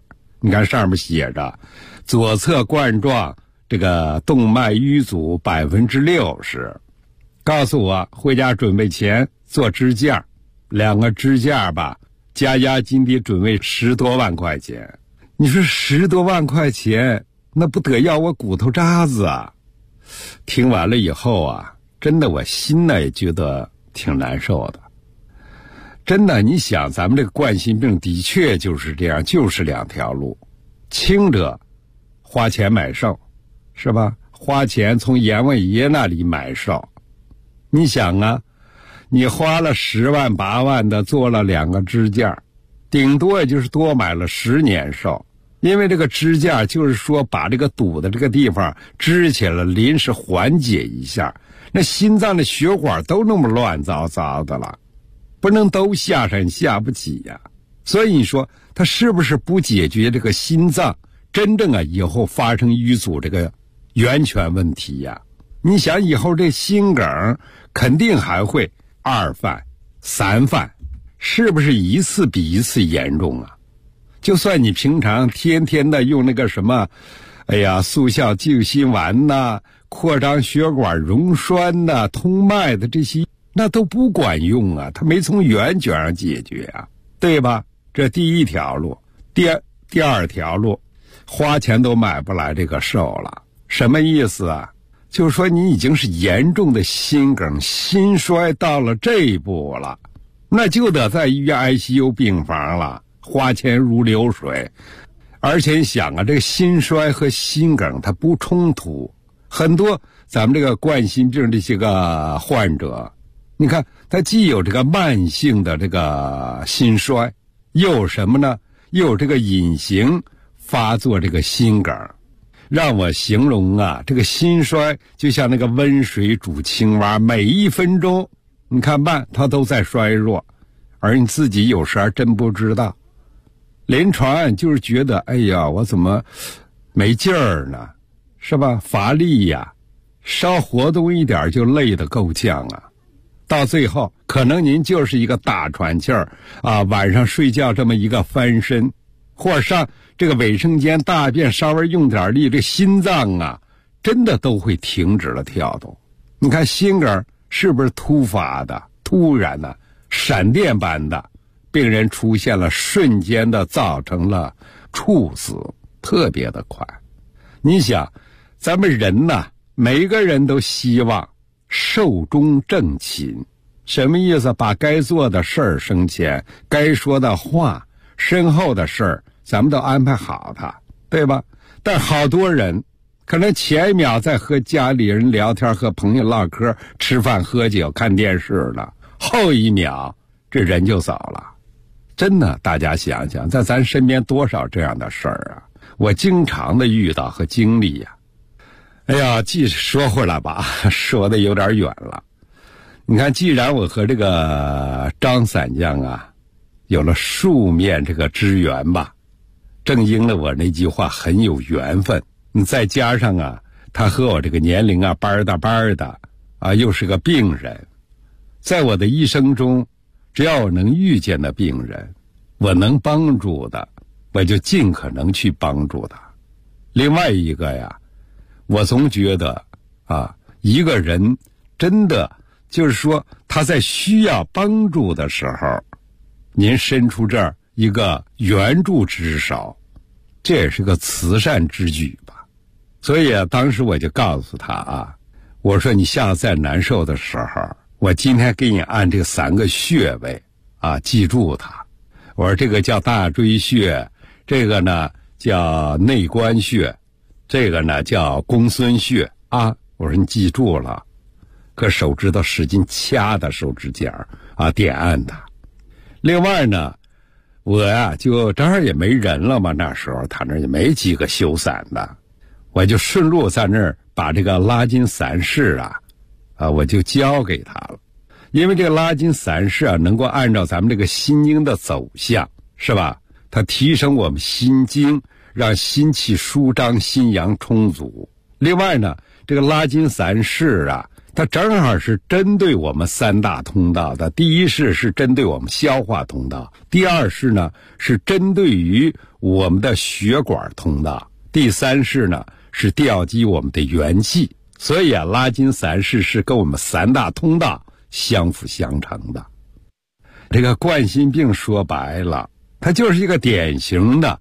Speaker 3: 你看上面写着左侧冠状这个动脉淤阻60%，告诉我回家准备钱做支架，2个支架吧，加押金得准备10多万块钱。你说10多万块钱，那不得要我骨头渣子啊！听完了以后啊，真的我心呢也觉得挺难受的。真的，你想咱们这个冠心病的确就是这样，就是2条路，轻者花钱买寿，是吧？花钱从阎王爷那里买寿。你想啊，你花了10万8万的做了2个支架，顶多也就是多买了10年寿。因为这个支架就是说把这个堵的这个地方支起来，临时缓解一下。那心脏的血管都那么乱糟糟的了，不能都下山下不起呀。所以你说它是不是不解决这个心脏真正以后发生淤阻这个源泉问题呀？你想以后这心梗肯定还会2犯3犯，是不是一次比一次严重啊？就算你平常天天的用那个什么速效救心丸呐、扩张血管溶栓呐、通脉的这些，那都不管用啊，它没从源泉上解决啊，对吧？这第1条路。第二条路，花钱都买不来这个寿了。什么意思啊？就是说你已经是严重的心梗心衰到了这一步了，那就得在医院 ICU 病房了，花钱如流水。而且想啊，这个心衰和心梗它不冲突，很多咱们这个冠心病这些个患者，你看他既有这个慢性的这个心衰，又有什么呢？又有这个隐形发作这个心梗。让我形容啊，这个心衰就像那个温水煮青蛙，每1分钟你看慢它都在衰弱，而你自己有时还真不知道。临床就是觉得我怎么没劲儿呢，是吧？乏力呀，稍活动一点就累得够呛啊。到最后可能您就是一个大喘气儿啊，晚上睡觉这么一个翻身，或者上这个卫生间大便稍微用点力，这心脏啊真的都会停止了跳动。你看心梗是不是突发的、突然的、闪电般的，病人出现了瞬间的造成了猝死，特别的快。你想咱们人呐，每个人都希望寿终正寝，什么意思？把该做的事儿升迁，该说的话，身后的事儿咱们都安排好它，对吧？但好多人可能前一秒在和家里人聊天，和朋友唠嗑，吃饭喝酒看电视了，后一秒这人就走了。真的，大家想想，在咱身边多少这样的事儿啊，我经常的遇到和经历呀。继续说回来吧，说的有点远了。你看，既然我和这个张伞将啊有了数面这个之缘吧，正应了我那句话，很有缘分。你再加上啊，他和我这个年龄啊班的啊，又是个病人，在我的一生中，只要我能遇见的病人，我能帮助的，我就尽可能去帮助他。另外一个呀，我总觉得啊，一个人真的就是说他在需要帮助的时候，您伸出这儿一个援助之手，这也是个慈善之举吧。所以啊，当时我就告诉他啊，我说你下次再难受的时候，我今天给你按这3个穴位啊，记住它。我说这个叫大椎穴，这个呢叫内关穴，这个呢叫公孙穴啊。我说你记住了，可手指头使劲掐的手指尖啊，点按它。另外呢，我呀就正好也没人了嘛，那时候他那也没几个修伞的，我就顺路在那儿把这个拉筋散式我就教给他了。因为这个拉筋散式能够按照咱们这个心经的走向，是吧？它提升我们心经，让心气舒张，心阳充足。另外呢，这个拉筋散式它正好是针对我们3大通道的。第一是针对我们消化通道，第二呢是针对于我们的血管通道，第三呢是调集我们的元气。所以拉筋散矢是跟我们3大通道相辅相成的。这个冠心病说白了，它就是一个典型的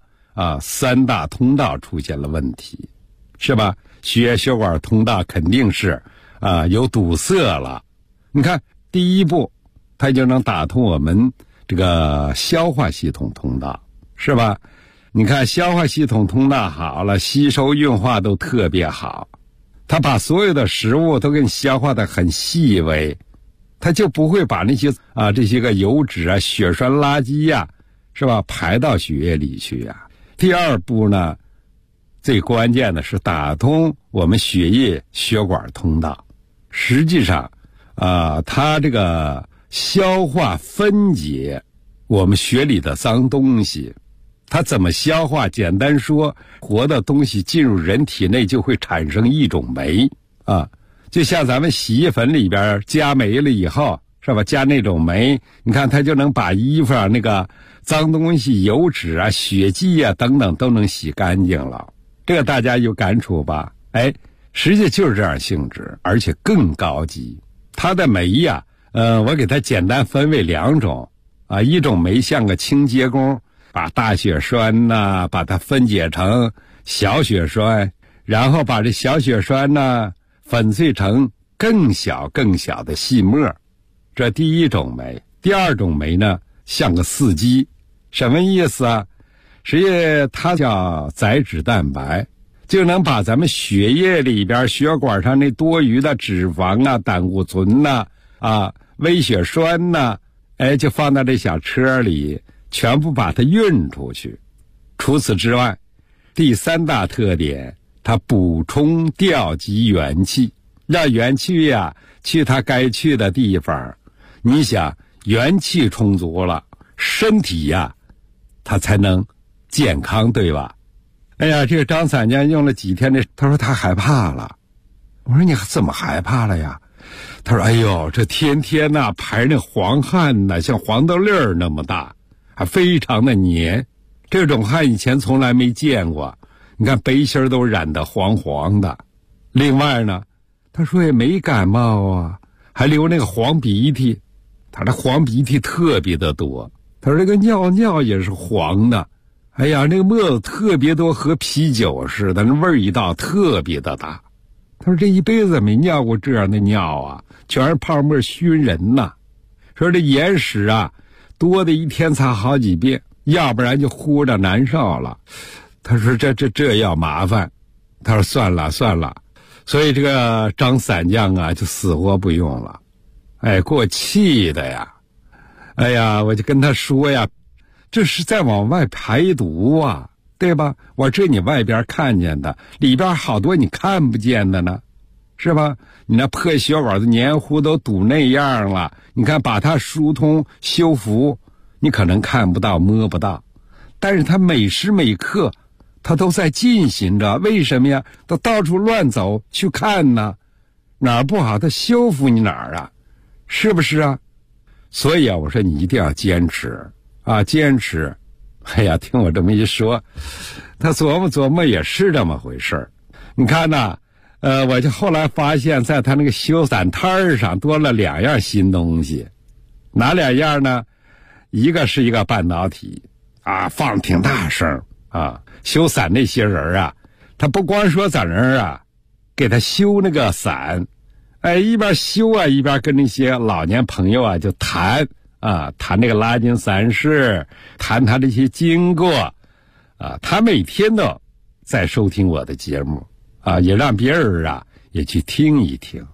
Speaker 3: 3大通道出现了问题，是吧？血管通道肯定是有堵塞了。你看第一步它就能打通我们这个消化系统通道，是吧？你看消化系统通道好了，吸收运化都特别好，它把所有的食物都给你消化的很细微，它就不会把那些这些个油脂血栓垃圾是吧排到血液里去第二步呢，最关键的是打通我们血管通道。实际上它这个消化分解我们血里的脏东西，它怎么消化？简单说，活的东西进入人体内就会产生一种酶就像咱们洗衣粉里边加酶了以后，是吧？加那种酶，你看它就能把衣服那个脏东西、油脂血迹等等都能洗干净了。这个大家有感触吧？实际就是这样性质，而且更高级。它的酶我给它简单分为2种一种酶像个清洁工，把大血栓把它分解成小血栓，然后把这小血栓粉碎成更小的细末，这第一种酶。第二种酶呢，像个司机，什么意思实际它叫载脂蛋白，就能把咱们血液里边血管上那多余的脂肪胆固醇微血栓就放到这小车里，全部把它运出去。除此之外，第3大特点，它补充调集元气，让元气去它该去的地方。你想元气充足了，身体它才能健康，对吧？这个张散家用了几天他说他害怕了。我说你怎么害怕了呀？他说这天天排那黄汗像黄豆粒儿那么大，还非常的黏，这种汗以前从来没见过。你看背心都染得黄黄的。另外呢，他说也没感冒还流那个黄鼻涕，他这黄鼻涕特别的多。他说这个尿也是黄的，那个沫子特别多，和啤酒似的，那味道特别的大。他说这一辈子没尿过这样的尿全是泡沫熏人说这眼屎多的一天擦好几遍，要不然就呼着难受了。他说这要麻烦。他说算了。所以这个张散将就死活不用了。给我气的我就跟他说这是在往外排毒对吧？我这你外边看见的，里边好多你看不见的呢，是吧？你那破血管的黏糊都堵那样了，你看把它疏通修复，你可能看不到摸不到，但是它每时每刻它都在进行着。为什么呀？它到处乱走去看呢，哪儿不好它修复你哪儿是不是所以我说你一定要坚持坚持。听我这么一说，他琢磨也是这么回事。你看我就后来发现，在他那个修伞摊上多了2样新东西。哪2样呢？一个是一个半导体放挺大声修伞那些人他不光说在那儿给他修那个伞，一边修一边跟那些老年朋友就谈那个拉筋散矢，谈他这些经过他每天都在收听我的节目也让别人也去听一听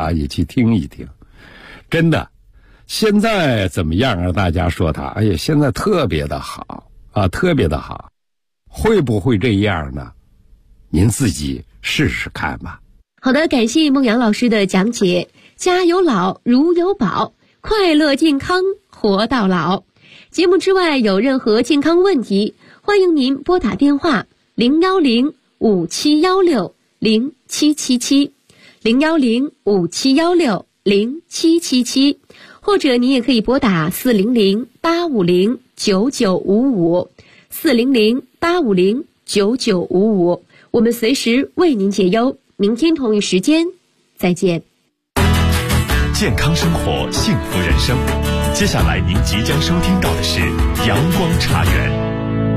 Speaker 3: 真的。现在怎么样大家说他现在特别的好特别的好。会不会这样呢？您自己试试看吧。
Speaker 4: 好的，感谢孟阳老师的讲解。家有老如有宝，快乐健康活到老。节目之外有任何健康问题，欢迎您拨打电话010-5716-0777 010-5716-0777，或者你也可以拨打400-850-9955，400-850-9955，我们随时为您解忧。明天同一时间再见。
Speaker 15: 健康生活，幸福人生。接下来您即将收听到的是阳光茶园。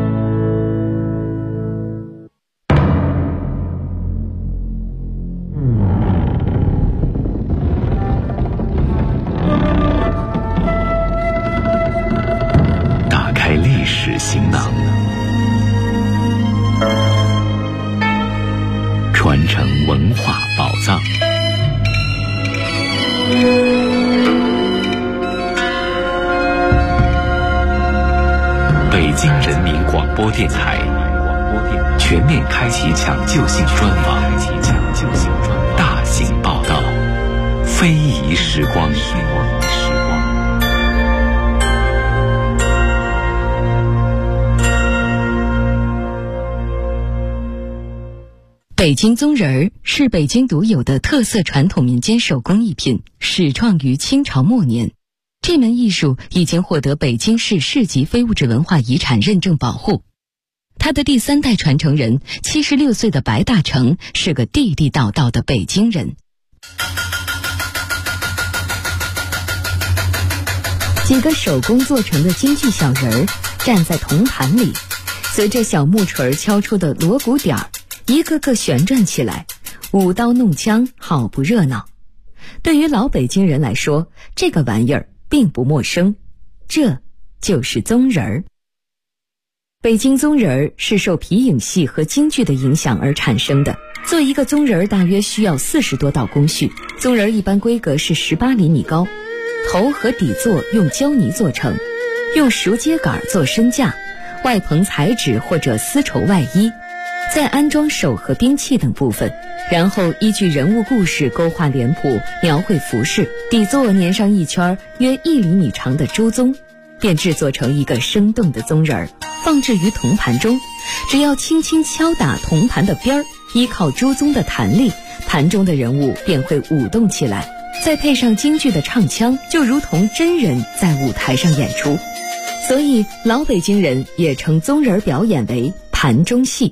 Speaker 15: 打开历史行囊，传承文化宝藏。北京人民广播电台全面开启抢救性专访，大型报道，非遗时光。
Speaker 16: 北京棕人儿是北京独有的特色传统民间手工艺品，始创于清朝末年。这门艺术已经获得北京市市级非物质文化遗产认证保护。他的第3代传承人76岁的白大成是个地地道道的北京人。几个手工做成的京剧小人儿站在铜盘里，随着小木锤敲出的锣鼓点儿，一个个旋转起来，舞刀弄枪，好不热闹。对于老北京人来说，这个玩意儿并不陌生，这就是棕人儿。北京棕人儿是受皮影戏和京剧的影响而产生的。做一个棕人儿大约需要40多道工序，棕人儿一般规格是18厘米高，头和底座用胶泥做成，用熟秸秆做身架，外棚彩纸或者丝绸外衣，再安装手和兵器等部分，然后依据人物故事勾画脸谱，描绘服饰，底座粘上一圈约1厘米长的猪鬃，便制作成一个生动的棕人儿，放置于铜盘中。只要轻轻敲打铜盘的边儿，依靠猪鬃的弹力，盘中的人物便会舞动起来，再配上京剧的唱腔，就如同真人在舞台上演出。所以老北京人也称棕人表演为盘中戏。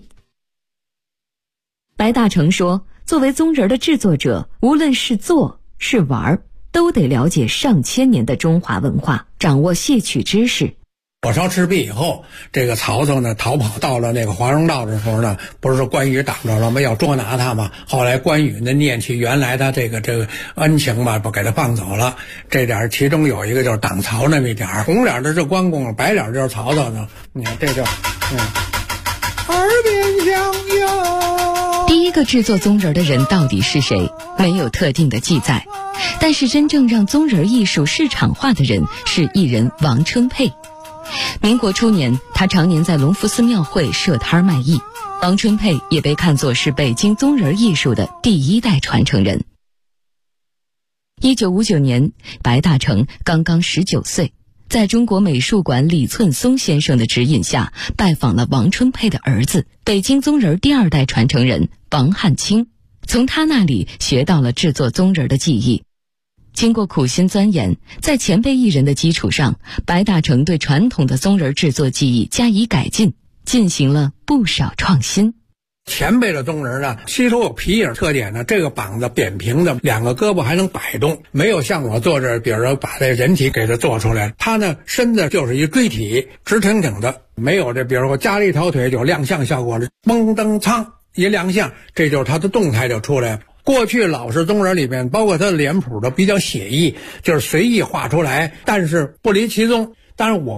Speaker 16: 白大成说，作为棕人的制作者，无论是做是玩，都得了解上千年的中华文化，掌握戏曲知识。
Speaker 17: 火烧赤壁以后，这个曹操呢逃跑到了那个华容道的时候呢，不是说关羽挡着了吗？要捉拿他嘛。后来关羽呢念起原来的这个恩情嘛，不给他放走了。这点其中有一个就是挡曹那么一点，红脸的是关公，白脸就是曹操呢。你看这就耳边响哟。
Speaker 16: 第一个制作棕人的人到底是谁？没有特定的记载。但是真正让棕人艺术市场化的人是艺人王春佩。民国初年，他常年在隆福寺庙会设摊卖艺。王春佩也被看作是北京棕人艺术的第1代传承人。1959年，白大成刚刚19岁，在中国美术馆李寸松先生的指引下，拜访了王春佩的儿子，北京棕人第2代传承人王汉卿，从他那里学到了制作棕人的技艺。经过苦心钻研，在前辈艺人的基础上，白大成对传统的棕人制作技艺加以改进，进行了不少创新。
Speaker 17: 前辈的棕人呢，吸收有皮影特点呢，这个膀子扁平的，2个胳膊还能摆动，没有像我做这，比如说把这人体给它做出来，它呢身子就是一锥体，直挺挺的，没有这，比如说加了一条腿有亮相效果的，嘣噔苍一亮相，这就是它的动态就出来了。过去老式棕人里面，包括它的脸谱都比较写意，就是随意画出来，但是不离其宗。当然我